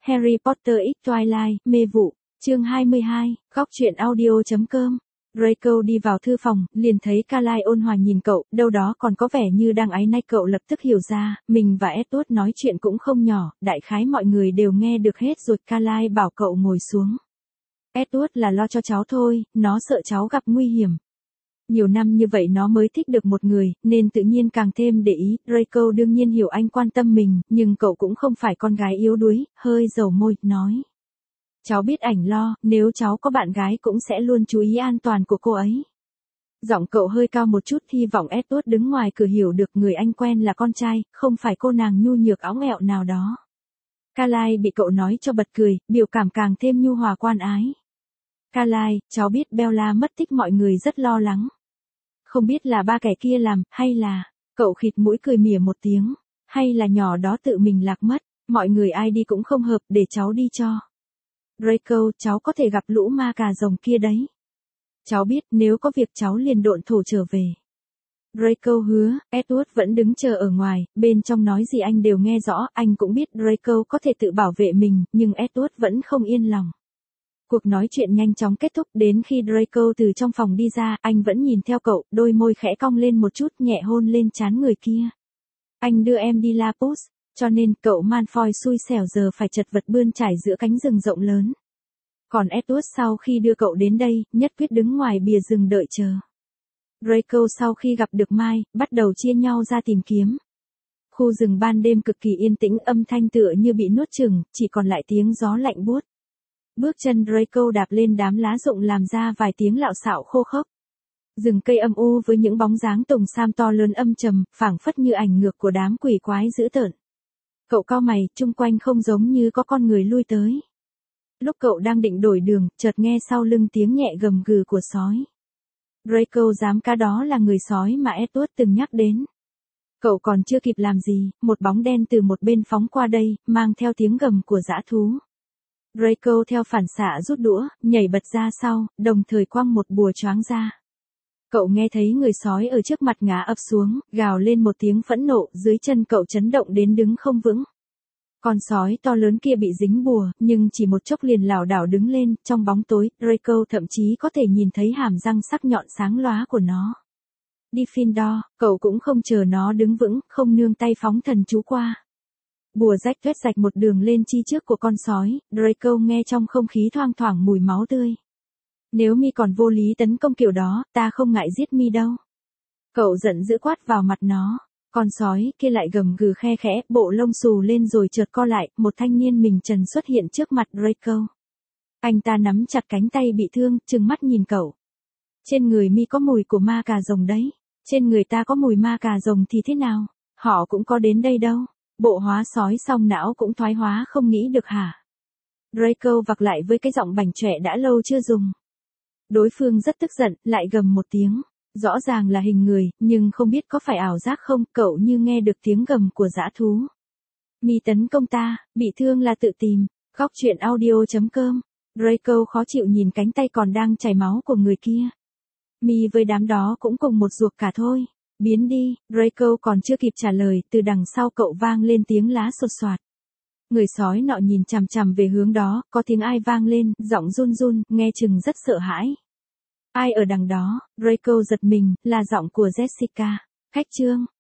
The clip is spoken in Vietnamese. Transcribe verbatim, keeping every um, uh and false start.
Harry Potter X Twilight, mê vụ, chương hai mươi hai, góc truyện audio.com. Draco đi vào thư phòng, liền thấy Carly ôn hòa nhìn cậu, đâu đó còn có vẻ như đang áy náy. Cậu lập tức hiểu ra, mình và Edward nói chuyện cũng không nhỏ, đại khái mọi người đều nghe được hết rồi. Carly bảo cậu ngồi xuống. Edward là lo cho cháu thôi, nó sợ cháu gặp nguy hiểm. Nhiều năm như vậy nó mới thích được một người, nên tự nhiên càng thêm để ý. Draco đương nhiên hiểu anh quan tâm mình, nhưng cậu cũng không phải con gái yếu đuối, hơi dầu môi, nói. Cháu biết ảnh lo, nếu cháu có bạn gái cũng sẽ luôn chú ý an toàn của cô ấy. Giọng cậu hơi cao một chút, hy vọng Edward đứng ngoài cửa hiểu được người anh quen là con trai, không phải cô nàng nhu nhược óng ẹo nào đó. Carly bị cậu nói cho bật cười, biểu cảm càng thêm nhu hòa quan ái. Carly, cháu biết Bella mất tích mọi người rất lo lắng. Không biết là ba kẻ kia làm, hay là, cậu khịt mũi cười mỉa một tiếng, hay là nhỏ đó tự mình lạc mất, mọi người ai đi cũng không hợp, để cháu đi cho. Draco, cháu có thể gặp lũ ma cà rồng kia đấy. Cháu biết, nếu có việc cháu liền độn thổ trở về. Draco hứa. Edward vẫn đứng chờ ở ngoài, bên trong nói gì anh đều nghe rõ, anh cũng biết Draco có thể tự bảo vệ mình, nhưng Edward vẫn không yên lòng. Cuộc nói chuyện nhanh chóng kết thúc, đến khi Draco từ trong phòng đi ra, anh vẫn nhìn theo cậu, đôi môi khẽ cong lên một chút, nhẹ hôn lên trán người kia. Anh đưa em đi Lapus, cho nên cậu Malfoy xui xẻo giờ phải chật vật bươn trải giữa cánh rừng rộng lớn. Còn Edward sau khi đưa cậu đến đây, nhất quyết đứng ngoài bìa rừng đợi chờ. Draco sau khi gặp được Mai, bắt đầu chia nhau ra tìm kiếm. Khu rừng ban đêm cực kỳ yên tĩnh, âm thanh tựa như bị nuốt chửng, chỉ còn lại tiếng gió lạnh buốt. Bước chân Draco đạp lên đám lá rụng làm ra vài tiếng lạo xạo khô khốc. Rừng cây âm u với những bóng dáng tùng sam to lớn âm trầm, phảng phất như ảnh ngược của đám quỷ quái dữ tợn. Cậu cau mày, chung quanh không giống như có con người lui tới. Lúc cậu đang định đổi đường, chợt nghe sau lưng tiếng nhẹ gầm gừ của sói. Draco dám cá đó là người sói mà Edward từng nhắc đến. Cậu còn chưa kịp làm gì, một bóng đen từ một bên phóng qua đây, mang theo tiếng gầm của dã thú. Draco theo phản xạ rút đũa, nhảy bật ra sau, đồng thời quăng một bùa choáng ra. Cậu nghe thấy người sói ở trước mặt ngã ập xuống, gào lên một tiếng phẫn nộ, dưới chân cậu chấn động đến đứng không vững. Con sói to lớn kia bị dính bùa, nhưng chỉ một chốc liền lảo đảo đứng lên, trong bóng tối, Draco thậm chí có thể nhìn thấy hàm răng sắc nhọn sáng lóa của nó. Gryffindor, cậu cũng không chờ nó đứng vững, không nương tay phóng thần chú qua. Bùa rách tuét rạch một đường lên chi trước của con sói, Draco nghe trong không khí thoang thoảng mùi máu tươi. Nếu mi còn vô lý tấn công kiểu đó, ta không ngại giết mi đâu. Cậu giận dữ quát vào mặt nó. Con sói kia lại gầm gừ khe khẽ, bộ lông xù lên rồi chợt co lại, một thanh niên mình trần xuất hiện trước mặt Draco. Anh ta nắm chặt cánh tay bị thương, trừng mắt nhìn cậu. Trên người mi có mùi của ma cà rồng đấy. Trên người ta có mùi ma cà rồng thì thế nào? Họ cũng có đến đây đâu. Bộ hóa sói xong não cũng thoái hóa không nghĩ được hả? Draco vặc lại với cái giọng bảnh chọe đã lâu chưa dùng. Đối phương rất tức giận, lại gầm một tiếng. Rõ ràng là hình người, nhưng không biết có phải ảo giác không, cậu như nghe được tiếng gầm của dã thú. Mi tấn công ta, bị thương là tự tìm. Góc truyện audio.com. Draco khó chịu nhìn cánh tay còn đang chảy máu của người kia. Mi với đám đó cũng cùng một ruột cả thôi. Biến đi, Draco còn chưa kịp trả lời, từ đằng sau cậu vang lên tiếng lá sột soạt. Người sói nọ nhìn chằm chằm về hướng đó, có tiếng ai vang lên, giọng run run, nghe chừng rất sợ hãi. Ai ở đằng đó? Draco giật mình, là giọng của Jessica. Khách trương,